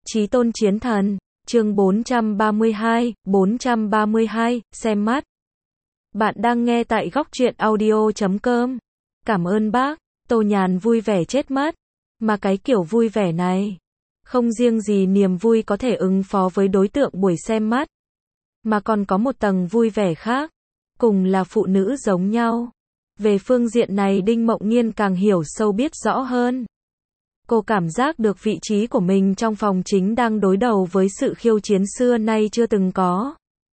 Chí tôn chiến thần, chương 432, xem mắt. Bạn đang nghe tại góc truyện audio.com. Cảm ơn bác, Tô Nhàn vui vẻ chết mất. Mà cái kiểu vui vẻ này, không riêng gì niềm vui có thể ứng phó với đối tượng buổi xem mắt, mà còn có một tầng vui vẻ khác, cùng là phụ nữ giống nhau. Về phương diện này Đinh Mộng Nghiên càng hiểu sâu biết rõ hơn. Cô cảm giác được vị trí của mình trong phòng chính đang đối đầu với sự khiêu chiến xưa nay chưa từng có.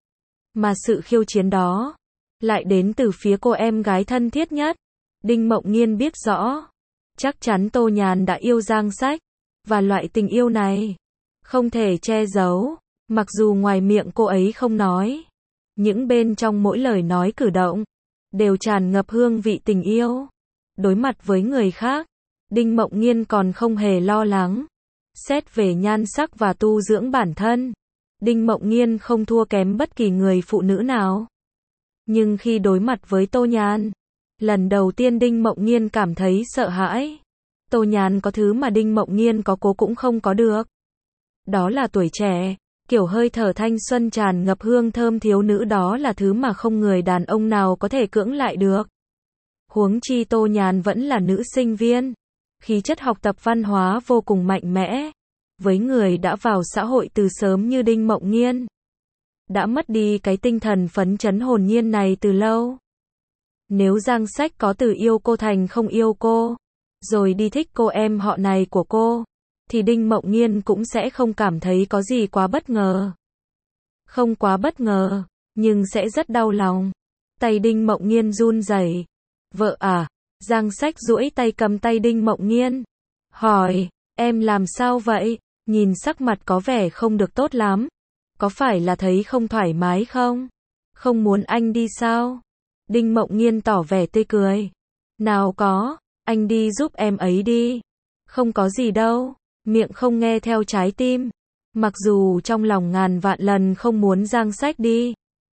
Mà sự khiêu chiến đó lại đến từ phía cô em gái thân thiết nhất. Đinh Mộng Nghiên biết rõ, chắc chắn Tô Nhàn đã yêu Giang Sách, và loại tình yêu này không thể che giấu, mặc dù ngoài miệng cô ấy không nói, những bên trong mỗi lời nói cử động đều tràn ngập hương vị tình yêu. Đối mặt với người khác, Đinh Mộng Nghiên còn không hề lo lắng. Xét về nhan sắc và tu dưỡng bản thân, Đinh Mộng Nghiên không thua kém bất kỳ người phụ nữ nào. Nhưng khi đối mặt với Tô Nhàn, lần đầu tiên Đinh Mộng Nghiên cảm thấy sợ hãi. Tô Nhàn có thứ mà Đinh Mộng Nghiên có cố cũng không có được. Đó là tuổi trẻ, kiểu hơi thở thanh xuân tràn ngập hương thơm thiếu nữ, đó là thứ mà không người đàn ông nào có thể cưỡng lại được. Huống chi Tô Nhàn vẫn là nữ sinh viên, khí chất học tập văn hóa vô cùng mạnh mẽ. Với người đã vào xã hội từ sớm như Đinh Mộng Nghiên, đã mất đi cái tinh thần phấn chấn hồn nhiên này từ lâu. Nếu Giang Sách có từ yêu cô thành không yêu cô, rồi đi thích cô em họ này của cô, thì Đinh Mộng Nghiên cũng sẽ không cảm thấy có gì quá bất ngờ. Không quá bất ngờ, nhưng sẽ rất đau lòng. Tay Đinh Mộng Nghiên run rẩy. Vợ à? Giang Sách duỗi tay cầm tay Đinh Mộng Nghiên, hỏi, em làm sao vậy? Nhìn sắc mặt có vẻ không được tốt lắm. Có phải là thấy không thoải mái không? Không muốn anh đi sao? Đinh Mộng Nghiên tỏ vẻ tươi cười. Nào có, anh đi giúp em ấy đi. Không có gì đâu. Miệng không nghe theo trái tim. Mặc dù trong lòng ngàn vạn lần không muốn Giang Sách đi,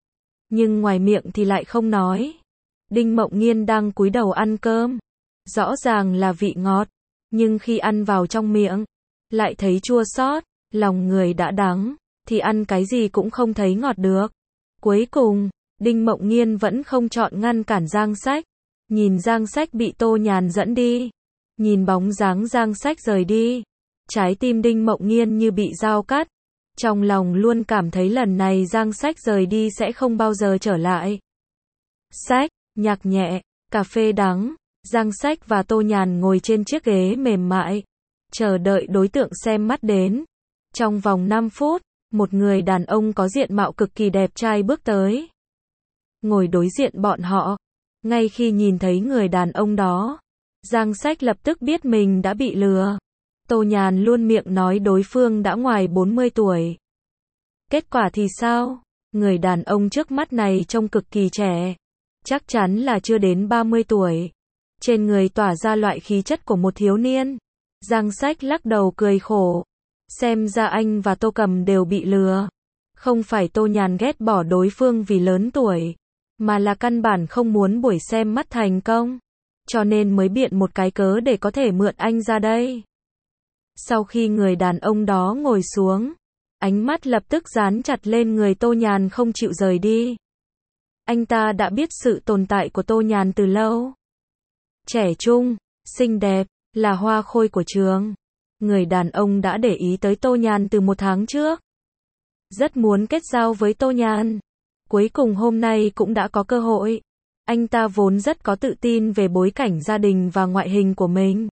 nhưng ngoài miệng thì lại không nói. Đinh Mộng Nghiên đang cúi đầu ăn cơm. Rõ ràng là vị ngọt, nhưng khi ăn vào trong miệng, lại thấy chua xót. Lòng người đã đắng, thì ăn cái gì cũng không thấy ngọt được. Cuối cùng, Đinh Mộng Nghiên vẫn không chọn ngăn cản Giang Sách. Nhìn Giang Sách bị Tô Nhàn dẫn đi, nhìn bóng dáng Giang Sách rời đi, trái tim Đinh Mộng Nghiên như bị dao cắt. Trong lòng luôn cảm thấy lần này Giang Sách rời đi sẽ không bao giờ trở lại. Sách, nhạc nhẹ, cà phê đắng, Giang Sách và Tô Nhàn ngồi trên chiếc ghế mềm mại, chờ đợi đối tượng xem mắt đến. Trong vòng 5 phút, một người đàn ông có diện mạo cực kỳ đẹp trai bước tới, ngồi đối diện bọn họ. Ngay khi nhìn thấy người đàn ông đó, Giang Sách lập tức biết mình đã bị lừa. Tô Nhàn luôn miệng nói đối phương đã ngoài 40 tuổi. Kết quả thì sao? Người đàn ông trước mắt này trông cực kỳ trẻ, chắc chắn là chưa đến 30 tuổi. Trên người tỏa ra loại khí chất của một thiếu niên. Giang Sách lắc đầu cười khổ. Xem ra anh và Tô Cầm đều bị lừa. Không phải Tô Nhàn ghét bỏ đối phương vì lớn tuổi, mà là căn bản không muốn buổi xem mắt thành công, cho nên mới biện một cái cớ để có thể mượn anh ra đây. Sau khi người đàn ông đó ngồi xuống, ánh mắt lập tức dán chặt lên người Tô Nhàn không chịu rời đi. Anh ta đã biết sự tồn tại của Tô Nhàn từ lâu. Trẻ trung, xinh đẹp, là hoa khôi của trường. Người đàn ông đã để ý tới Tô Nhàn từ 1 tháng trước. Rất muốn kết giao với Tô Nhàn. Cuối cùng hôm nay cũng đã có cơ hội. Anh ta vốn rất có tự tin về bối cảnh gia đình và ngoại hình của mình.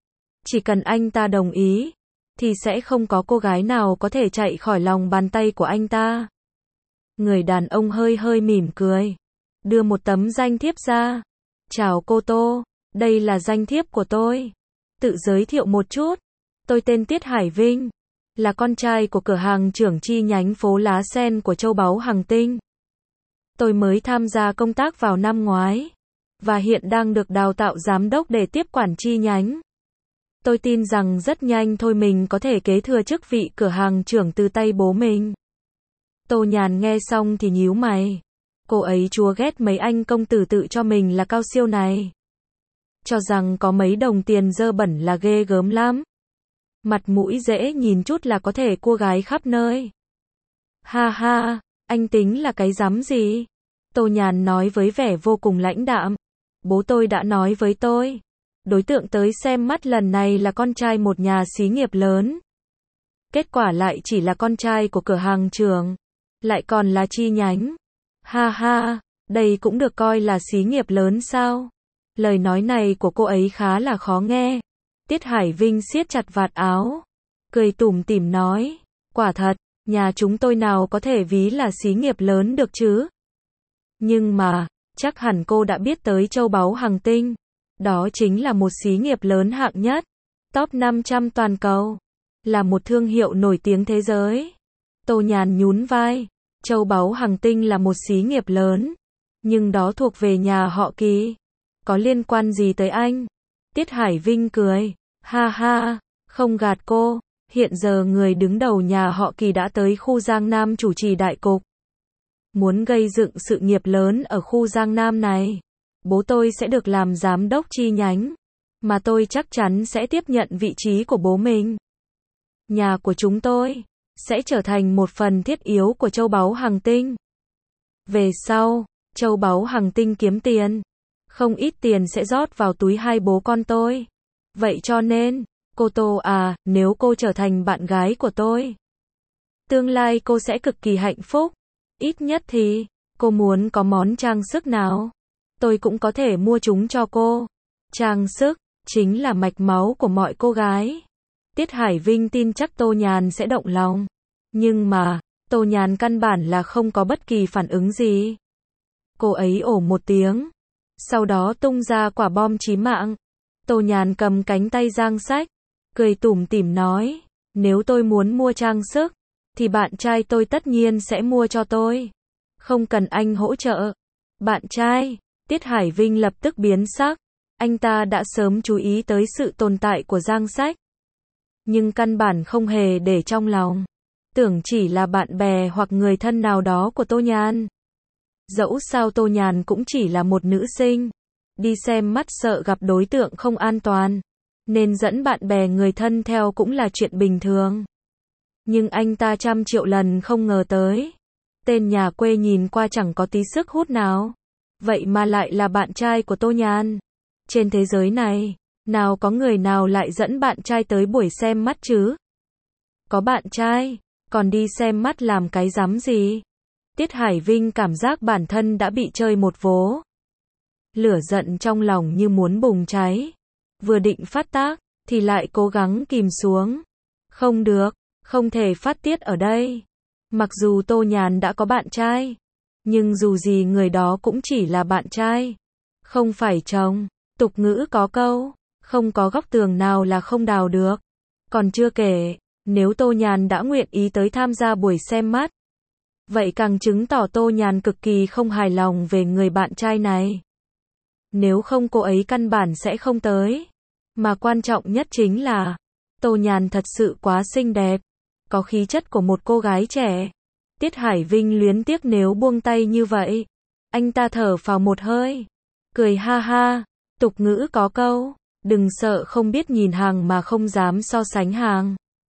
Chỉ cần anh ta đồng ý, thì sẽ không có cô gái nào có thể chạy khỏi lòng bàn tay của anh ta. Người đàn ông hơi hơi mỉm cười, đưa một tấm danh thiếp ra. Chào cô Tô, đây là danh thiếp của tôi. Tự giới thiệu một chút, tôi tên Tiết Hải Vinh, là con trai của cửa hàng trưởng chi nhánh phố Lá Sen của Châu Báu Hằng Tinh. Tôi mới tham gia công tác vào năm ngoái, và hiện đang được đào tạo giám đốc để tiếp quản chi nhánh. Tôi tin rằng rất nhanh thôi mình có thể kế thừa chức vị cửa hàng trưởng từ tay bố mình. Tô Nhàn nghe xong thì nhíu mày. Cô ấy chúa ghét mấy anh công tử tự cho mình là cao siêu này. Cho rằng có mấy đồng tiền dơ bẩn là ghê gớm lắm. Mặt mũi dễ nhìn chút là có thể cua gái khắp nơi. Ha ha, anh tính là cái rắm gì? Tô Nhàn nói với vẻ vô cùng lãnh đạm. Bố tôi đã nói với tôi. Đối tượng tới xem mắt lần này là con trai một nhà xí nghiệp lớn. Kết quả lại chỉ là con trai của cửa hàng trường. Lại còn là chi nhánh. Ha ha, đây cũng được coi là xí nghiệp lớn sao? Lời nói này của cô ấy khá là khó nghe. Tiết Hải Vinh siết chặt vạt áo. Cười tủm tỉm nói. Quả thật, nhà chúng tôi nào có thể ví là xí nghiệp lớn được chứ? Nhưng mà, chắc hẳn cô đã biết tới Châu Báu Hằng Tinh. Đó chính là một xí nghiệp lớn hạng nhất. Top 500 toàn cầu. Là một thương hiệu nổi tiếng thế giới. Tô Nhàn nhún vai. Châu Báu Hằng Tinh là một xí nghiệp lớn. Nhưng đó thuộc về nhà họ Kỳ. Có liên quan gì tới anh? Tiết Hải Vinh cười. Ha ha, không gạt cô. Hiện giờ người đứng đầu nhà họ Kỳ đã tới khu Giang Nam chủ trì đại cục. Muốn gây dựng sự nghiệp lớn ở khu Giang Nam này. Bố tôi sẽ được làm giám đốc chi nhánh. Mà tôi chắc chắn sẽ tiếp nhận vị trí của bố mình. Nhà của chúng tôi sẽ trở thành một phần thiết yếu của Châu Báu Hằng Tinh. Về sau, Châu Báu Hằng Tinh kiếm tiền. Không ít tiền sẽ rót vào túi hai bố con tôi. Vậy cho nên, cô Tô à, nếu cô trở thành bạn gái của tôi, tương lai cô sẽ cực kỳ hạnh phúc. Ít nhất thì, cô muốn có món trang sức nào, tôi cũng có thể mua chúng cho cô. Trang sức, chính là mạch máu của mọi cô gái. Tiết Hải Vinh tin chắc Tô Nhàn sẽ động lòng. Nhưng mà, Tô Nhàn căn bản là không có bất kỳ phản ứng gì. Cô ấy ồ một tiếng. Sau đó tung ra quả bom chí mạng. Tô Nhàn cầm cánh tay Giang Sách. Cười tủm tỉm nói. Nếu tôi muốn mua trang sức, thì bạn trai tôi tất nhiên sẽ mua cho tôi. Không cần anh hỗ trợ. Bạn trai, Tiết Hải Vinh lập tức biến sắc. Anh ta đã sớm chú ý tới sự tồn tại của Giang Sách. Nhưng căn bản không hề để trong lòng. Tưởng chỉ là bạn bè hoặc người thân nào đó của Tô Nhàn. Dẫu sao Tô Nhàn cũng chỉ là một nữ sinh. Đi xem mắt sợ gặp đối tượng không an toàn. Nên dẫn bạn bè người thân theo cũng là chuyện bình thường. Nhưng anh ta 100 triệu lần không ngờ tới. Tên nhà quê nhìn qua chẳng có tí sức hút nào. Vậy mà lại là bạn trai của Tô Nhàn. Trên thế giới này, nào có người nào lại dẫn bạn trai tới buổi xem mắt chứ? Có bạn trai, còn đi xem mắt làm cái rắm gì? Tiết Hải Vinh cảm giác bản thân đã bị chơi một vố. Lửa giận trong lòng như muốn bùng cháy. Vừa định phát tác, thì lại cố gắng kìm xuống. Không được, không thể phát tiết ở đây. Mặc dù Tô Nhàn đã có bạn trai, nhưng dù gì người đó cũng chỉ là bạn trai. Không phải chồng. Tục ngữ có câu, không có góc tường nào là không đào được. Còn chưa kể, nếu Tô Nhàn đã nguyện ý tới tham gia buổi xem mắt, vậy càng chứng tỏ Tô Nhàn cực kỳ không hài lòng về người bạn trai này. Nếu không cô ấy căn bản sẽ không tới. Mà quan trọng nhất chính là, Tô Nhàn thật sự quá xinh đẹp, có khí chất của một cô gái trẻ. Tiết Hải Vinh luyến tiếc nếu buông tay như vậy. Anh ta thở phào một hơi, cười ha ha. Tục ngữ có câu, đừng sợ không biết nhìn hàng mà không dám so sánh hàng.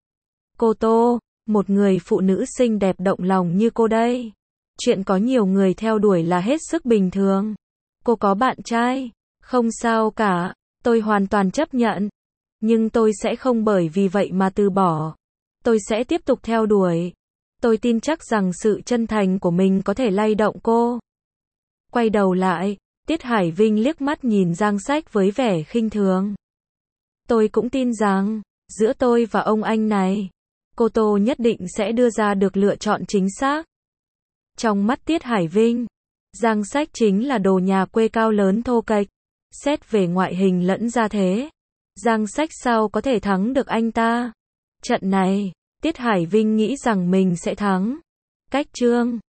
Cô Tô, một người phụ nữ xinh đẹp động lòng như cô đây. Chuyện có nhiều người theo đuổi là hết sức bình thường. Cô có bạn trai, không sao cả, tôi hoàn toàn chấp nhận. Nhưng tôi sẽ không bởi vì vậy mà từ bỏ. Tôi sẽ tiếp tục theo đuổi. Tôi tin chắc rằng sự chân thành của mình có thể lay động cô. Quay đầu lại, Tiết Hải Vinh liếc mắt nhìn Giang Sách với vẻ khinh thường. Tôi cũng tin rằng, giữa tôi và ông anh này, cô Tô nhất định sẽ đưa ra được lựa chọn chính xác. Trong mắt Tiết Hải Vinh, Giang Sách chính là đồ nhà quê cao lớn thô kệch. Xét về ngoại hình lẫn gia thế, Giang Sách sao có thể thắng được anh ta? Trận này, Tiết Hải Vinh nghĩ rằng mình sẽ thắng. Cách chương